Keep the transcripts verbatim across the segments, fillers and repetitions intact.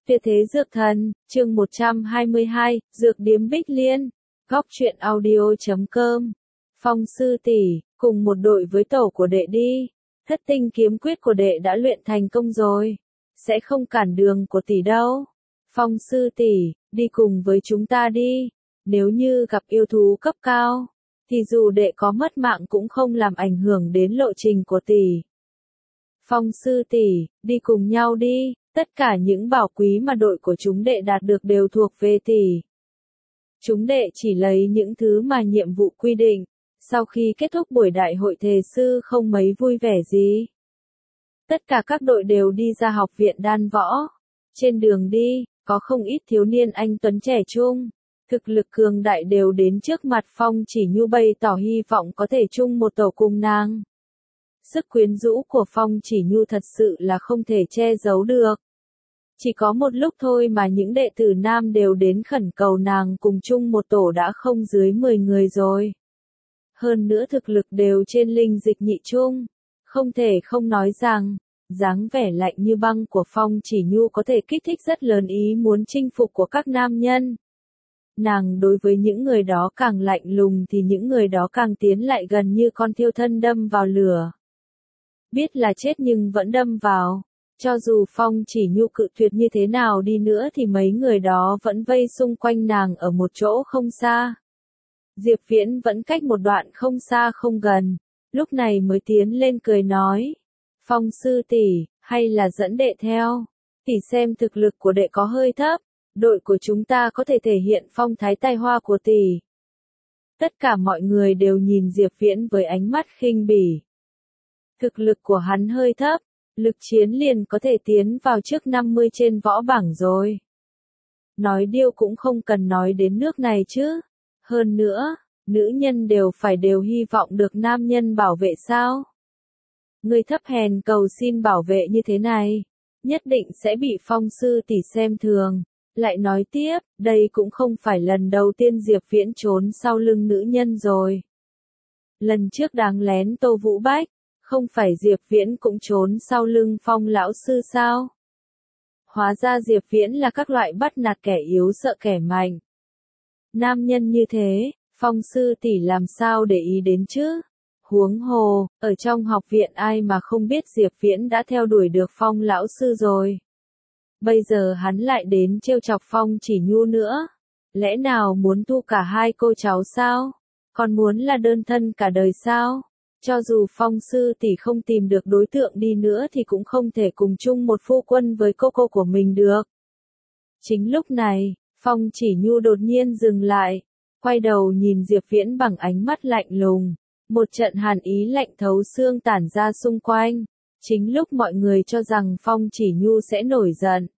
Tuyệt thế dược thần, chương một trăm hai mươi hai, Dược điếm Bích Liên, góc truyện audio chấm com. Phong sư tỷ, cùng một đội với tổ của đệ đi. Thất tinh kiếm quyết của đệ đã luyện thành công rồi. Sẽ không cản đường của tỷ đâu. Phong sư tỷ, đi cùng với chúng ta đi. Nếu như gặp yêu thú cấp cao, thì dù đệ có mất mạng cũng không làm ảnh hưởng đến lộ trình của tỷ. Phong sư tỷ, đi cùng nhau đi. Tất cả những bảo quý mà đội của chúng đệ đạt được đều thuộc về tỷ. Chúng đệ chỉ lấy những thứ mà nhiệm vụ quy định. Sau khi kết thúc buổi đại hội thề sư không mấy vui vẻ gì. Tất cả các đội đều đi ra học viện đan võ. Trên đường đi, có không ít thiếu niên anh tuấn trẻ trung. Thực lực cường đại đều đến trước mặt Phong Chỉ Nhu bày tỏ hy vọng có thể chung một tổ cùng nàng. Sức quyến rũ của Phong Chỉ Nhu thật sự là không thể che giấu được. Chỉ có một lúc thôi mà những đệ tử nam đều đến khẩn cầu nàng cùng chung một tổ đã không dưới mười người rồi. Hơn nữa thực lực đều trên linh dịch nhị trung. Không thể không nói rằng, dáng vẻ lạnh như băng của Phong Chỉ Nhu có thể kích thích rất lớn ý muốn chinh phục của các nam nhân. Nàng đối với những người đó càng lạnh lùng thì những người đó càng tiến lại gần như con thiêu thân đâm vào lửa. Biết là chết nhưng vẫn đâm vào. Cho dù Phong Chỉ Nhu cự tuyệt như thế nào đi nữa thì mấy người đó vẫn vây xung quanh nàng ở một chỗ không xa. Diệp Viễn vẫn cách một đoạn không xa không gần, lúc này mới tiến lên cười nói. Phong sư tỷ, hay là dẫn đệ theo, tỷ xem thực lực của đệ có hơi thấp, đội của chúng ta có thể thể hiện phong thái tài hoa của tỷ. Tất cả mọi người đều nhìn Diệp Viễn với ánh mắt khinh bỉ. Thực lực của hắn hơi thấp. Lực chiến liền có thể tiến vào trước năm mươi trên võ bảng rồi. Nói điêu cũng không cần nói đến nước này chứ. Hơn nữa, nữ nhân đều phải đều hy vọng được nam nhân bảo vệ sao? Người thấp hèn cầu xin bảo vệ như thế này, nhất định sẽ bị Phong sư tỷ xem thường. Lại nói tiếp, đây cũng không phải lần đầu tiên Diệp Viễn trốn sau lưng nữ nhân rồi. Lần trước đáng lén Tô Vũ Bách. Không phải Diệp Viễn cũng trốn sau lưng Phong lão sư sao? Hóa ra Diệp Viễn là các loại bắt nạt kẻ yếu sợ kẻ mạnh. Nam nhân như thế, Phong sư tỷ làm sao để ý đến chứ? Huống hồ, ở trong học viện ai mà không biết Diệp Viễn đã theo đuổi được Phong lão sư rồi. Bây giờ hắn lại đến trêu chọc Phong Chỉ Nhu nữa. Lẽ nào muốn thu cả hai cô cháu sao? Còn muốn là đơn thân cả đời sao? Cho dù Phong sư tỷ không tìm được đối tượng đi nữa thì cũng không thể cùng chung một phu quân với cô cô của mình được. Chính lúc này, Phong Chỉ Nhu đột nhiên dừng lại, quay đầu nhìn Diệp Viễn bằng ánh mắt lạnh lùng, một trận hàn ý lạnh thấu xương tản ra xung quanh. Chính lúc mọi người cho rằng Phong Chỉ Nhu sẽ nổi giận,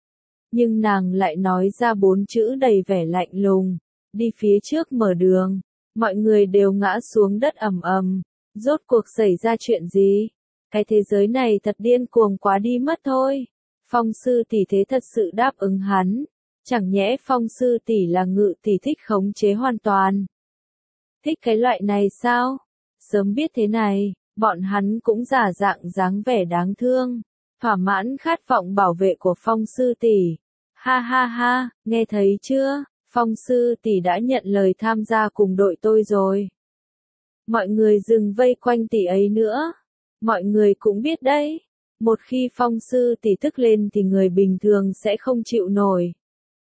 nhưng nàng lại nói ra bốn chữ đầy vẻ lạnh lùng, đi phía trước mở đường. Mọi người đều ngã xuống đất ầm ầm. Rốt cuộc xảy ra chuyện gì? Cái thế giới này thật điên cuồng quá đi mất thôi. Phong sư tỷ thế thật sự đáp ứng hắn. Chẳng nhẽ Phong sư tỷ là ngự tỷ thích khống chế hoàn toàn. Thích cái loại này sao? Sớm biết thế này, bọn hắn cũng giả dạng dáng vẻ đáng thương. Thỏa mãn khát vọng bảo vệ của Phong sư tỷ. Ha ha ha, nghe thấy chưa? Phong sư tỷ đã nhận lời tham gia cùng đội tôi rồi. Mọi người dừng vây quanh tỷ ấy nữa. Mọi người cũng biết đấy. Một khi Phong sư tỷ tức lên thì người bình thường sẽ không chịu nổi.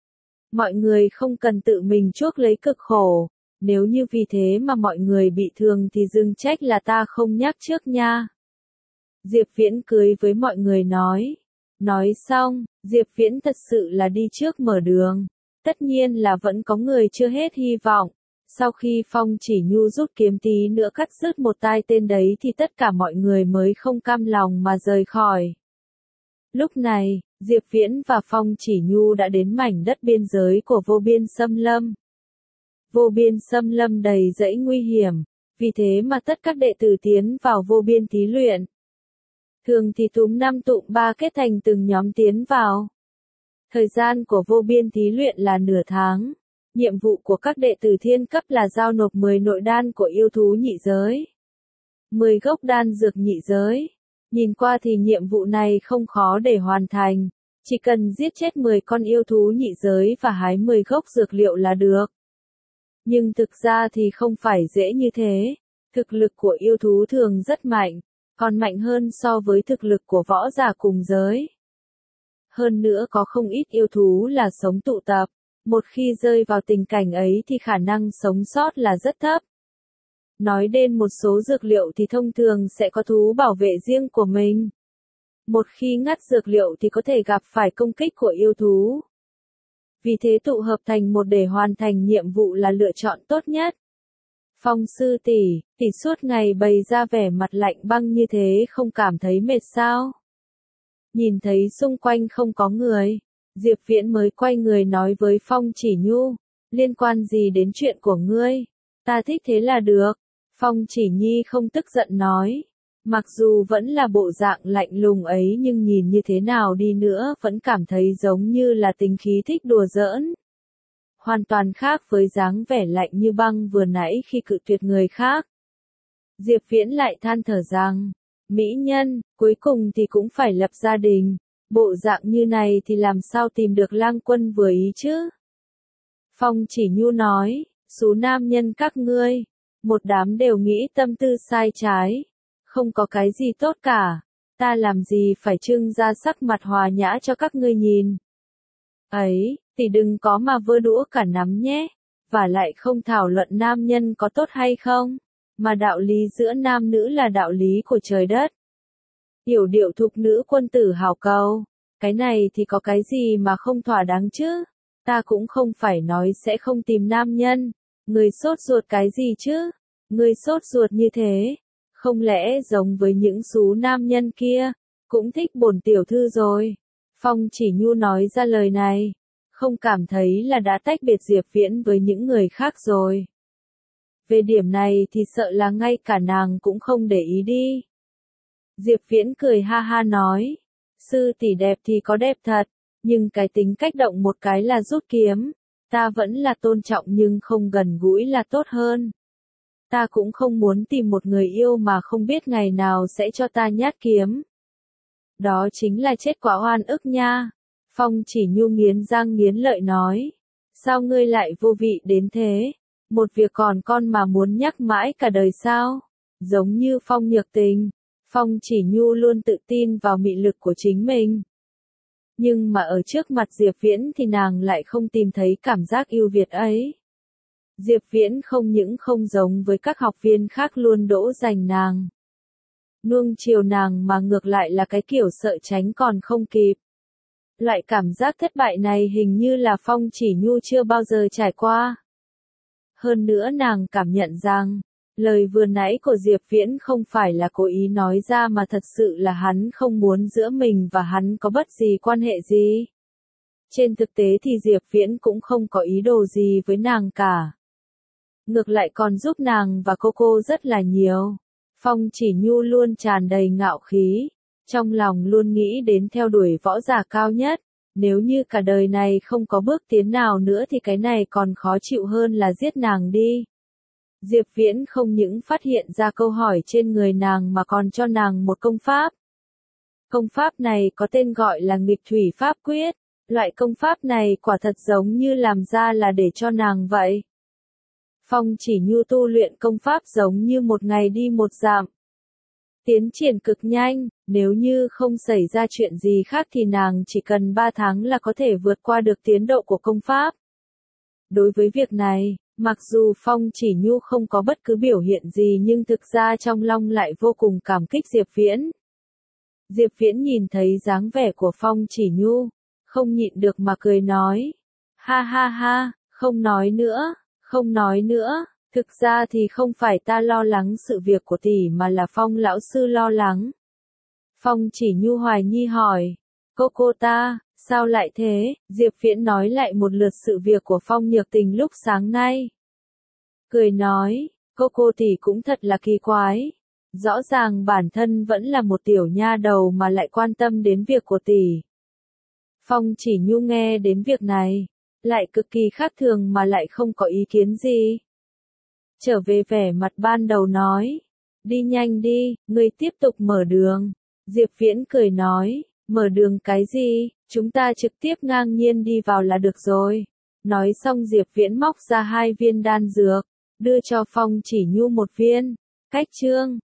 Mọi người không cần tự mình chuốc lấy cực khổ. Nếu như vì thế mà mọi người bị thương thì dừng trách là ta không nhắc trước nha. Diệp Viễn cười với mọi người nói. Nói xong, Diệp Viễn thật sự là đi trước mở đường. Tất nhiên là vẫn có người chưa hết hy vọng. Sau khi Phong Chỉ Nhu rút kiếm tí nữa cắt rứt một tai tên đấy thì tất cả mọi người mới không cam lòng mà rời khỏi. Lúc này, Diệp Viễn và Phong Chỉ Nhu đã đến mảnh đất biên giới của vô biên xâm lâm. Vô biên xâm lâm đầy dẫy nguy hiểm, vì thế mà tất các đệ tử tiến vào vô biên thí luyện. Thường thì túm năm tụm ba kết thành từng nhóm tiến vào. Thời gian của vô biên thí luyện là nửa tháng. Nhiệm vụ của các đệ tử thiên cấp là giao nộp mười nội đan của yêu thú nhị giới. mười gốc đan dược nhị giới. Nhìn qua thì nhiệm vụ này không khó để hoàn thành. Chỉ cần giết chết mười con yêu thú nhị giới và hái mười gốc dược liệu là được. Nhưng thực ra thì không phải dễ như thế. Thực lực của yêu thú thường rất mạnh, còn mạnh hơn so với thực lực của võ giả cùng giới. Hơn nữa có không ít yêu thú là sống tụ tập, một khi rơi vào tình cảnh ấy thì khả năng sống sót là rất thấp. Nói đến một số dược liệu thì thông thường sẽ có thú bảo vệ riêng của mình. Một khi ngắt dược liệu thì có thể gặp phải công kích của yêu thú. Vì thế tụ hợp thành một để hoàn thành nhiệm vụ là lựa chọn tốt nhất. Phong sư tỷ, tỷ suốt ngày bày ra vẻ mặt lạnh băng như thế không cảm thấy mệt sao? Nhìn thấy xung quanh không có người, Diệp Viễn mới quay người nói với Phong Chỉ Nhu, liên quan gì đến chuyện của ngươi? Ta thích thế là được. Phong Chỉ Nhi không tức giận nói. Mặc dù vẫn là bộ dạng lạnh lùng ấy nhưng nhìn như thế nào đi nữa vẫn cảm thấy giống như là tính khí thích đùa giỡn. Hoàn toàn khác với dáng vẻ lạnh như băng vừa nãy khi cự tuyệt người khác. Diệp Viễn lại than thở rằng, mỹ nhân, cuối cùng thì cũng phải lập gia đình, bộ dạng như này thì làm sao tìm được lang quân vừa ý chứ? Phong Chỉ Nhu nói, số nam nhân các ngươi, một đám đều nghĩ tâm tư sai trái. Không có cái gì tốt cả, ta làm gì phải trưng ra sắc mặt hòa nhã cho các ngươi nhìn. Ấy, thì đừng có mà vơ đũa cả nắm nhé, và lại không thảo luận nam nhân có tốt hay không, mà đạo lý giữa nam nữ là đạo lý của trời đất. Yểu điệu thục nữ quân tử hảo cầu, cái này thì có cái gì mà không thỏa đáng chứ, ta cũng không phải nói sẽ không tìm nam nhân, người sốt ruột cái gì chứ, người sốt ruột như thế. Không lẽ giống với những số nam nhân kia, cũng thích bổn tiểu thư rồi. Phong Chỉ Nhu nói ra lời này, không cảm thấy là đã tách biệt Diệp Viễn với những người khác rồi. Về điểm này thì sợ là ngay cả nàng cũng không để ý đi. Diệp Viễn cười ha ha nói, sư tỷ đẹp thì có đẹp thật, nhưng cái tính cách động một cái là rút kiếm, ta vẫn là tôn trọng nhưng không gần gũi là tốt hơn. Ta cũng không muốn tìm một người yêu mà không biết ngày nào sẽ cho ta nhát kiếm. Đó chính là chết quả oan ức nha. Phong Chỉ Nhu nghiến răng nghiến lợi nói. Sao ngươi lại vô vị đến thế? Một việc còn con mà muốn nhắc mãi cả đời sao? Giống như Phong Nhược Tình. Phong Chỉ Nhu luôn tự tin vào mị lực của chính mình. Nhưng mà ở trước mặt Diệp Viễn thì nàng lại không tìm thấy cảm giác yêu Việt ấy. Diệp Viễn không những không giống với các học viên khác luôn đỗ giành nàng. Nuông chiều nàng mà ngược lại là cái kiểu sợ tránh còn không kịp. Loại cảm giác thất bại này hình như là Phong Chỉ Nhu chưa bao giờ trải qua. Hơn nữa nàng cảm nhận rằng, lời vừa nãy của Diệp Viễn không phải là cố ý nói ra mà thật sự là hắn không muốn giữa mình và hắn có bất gì quan hệ gì. Trên thực tế thì Diệp Viễn cũng không có ý đồ gì với nàng cả. Ngược lại còn giúp nàng và cô cô rất là nhiều. Phong Chỉ Nhu luôn tràn đầy ngạo khí, trong lòng luôn nghĩ đến theo đuổi võ giả cao nhất, nếu như cả đời này không có bước tiến nào nữa thì cái này còn khó chịu hơn là giết nàng đi. Diệp Viễn không những phát hiện ra câu hỏi trên người nàng mà còn cho nàng một công pháp. Công pháp này có tên gọi là nghịch thủy pháp quyết, loại công pháp này quả thật giống như làm ra là để cho nàng vậy. Phong Chỉ Nhu tu luyện công pháp giống như một ngày đi một dặm. Tiến triển cực nhanh, nếu như không xảy ra chuyện gì khác thì nàng chỉ cần ba tháng là có thể vượt qua được tiến độ của công pháp. Đối với việc này, mặc dù Phong Chỉ Nhu không có bất cứ biểu hiện gì nhưng thực ra trong lòng lại vô cùng cảm kích Diệp Viễn. Diệp Viễn nhìn thấy dáng vẻ của Phong Chỉ Nhu, không nhịn được mà cười nói. Ha ha ha, không nói nữa. Không nói nữa, thực ra thì không phải ta lo lắng sự việc của tỷ mà là Phong lão sư lo lắng. Phong Chỉ Nhu hoài nghi hỏi, cô cô ta, sao lại thế? Diệp Viễn nói lại một lượt sự việc của Phong Nhược Tình lúc sáng nay. Cười nói, cô cô tỷ cũng thật là kỳ quái. Rõ ràng bản thân vẫn là một tiểu nha đầu mà lại quan tâm đến việc của tỷ. Phong Chỉ Nhu nghe đến việc này, lại cực kỳ khác thường mà lại không có ý kiến gì. Trở về vẻ mặt ban đầu nói, đi nhanh đi, ngươi tiếp tục mở đường. Diệp Viễn cười nói, mở đường cái gì, Chúng ta trực tiếp ngang nhiên đi vào là được rồi. Nói xong Diệp Viễn móc ra hai viên đan dược, đưa cho Phong Chỉ Nhu một viên. Cách chương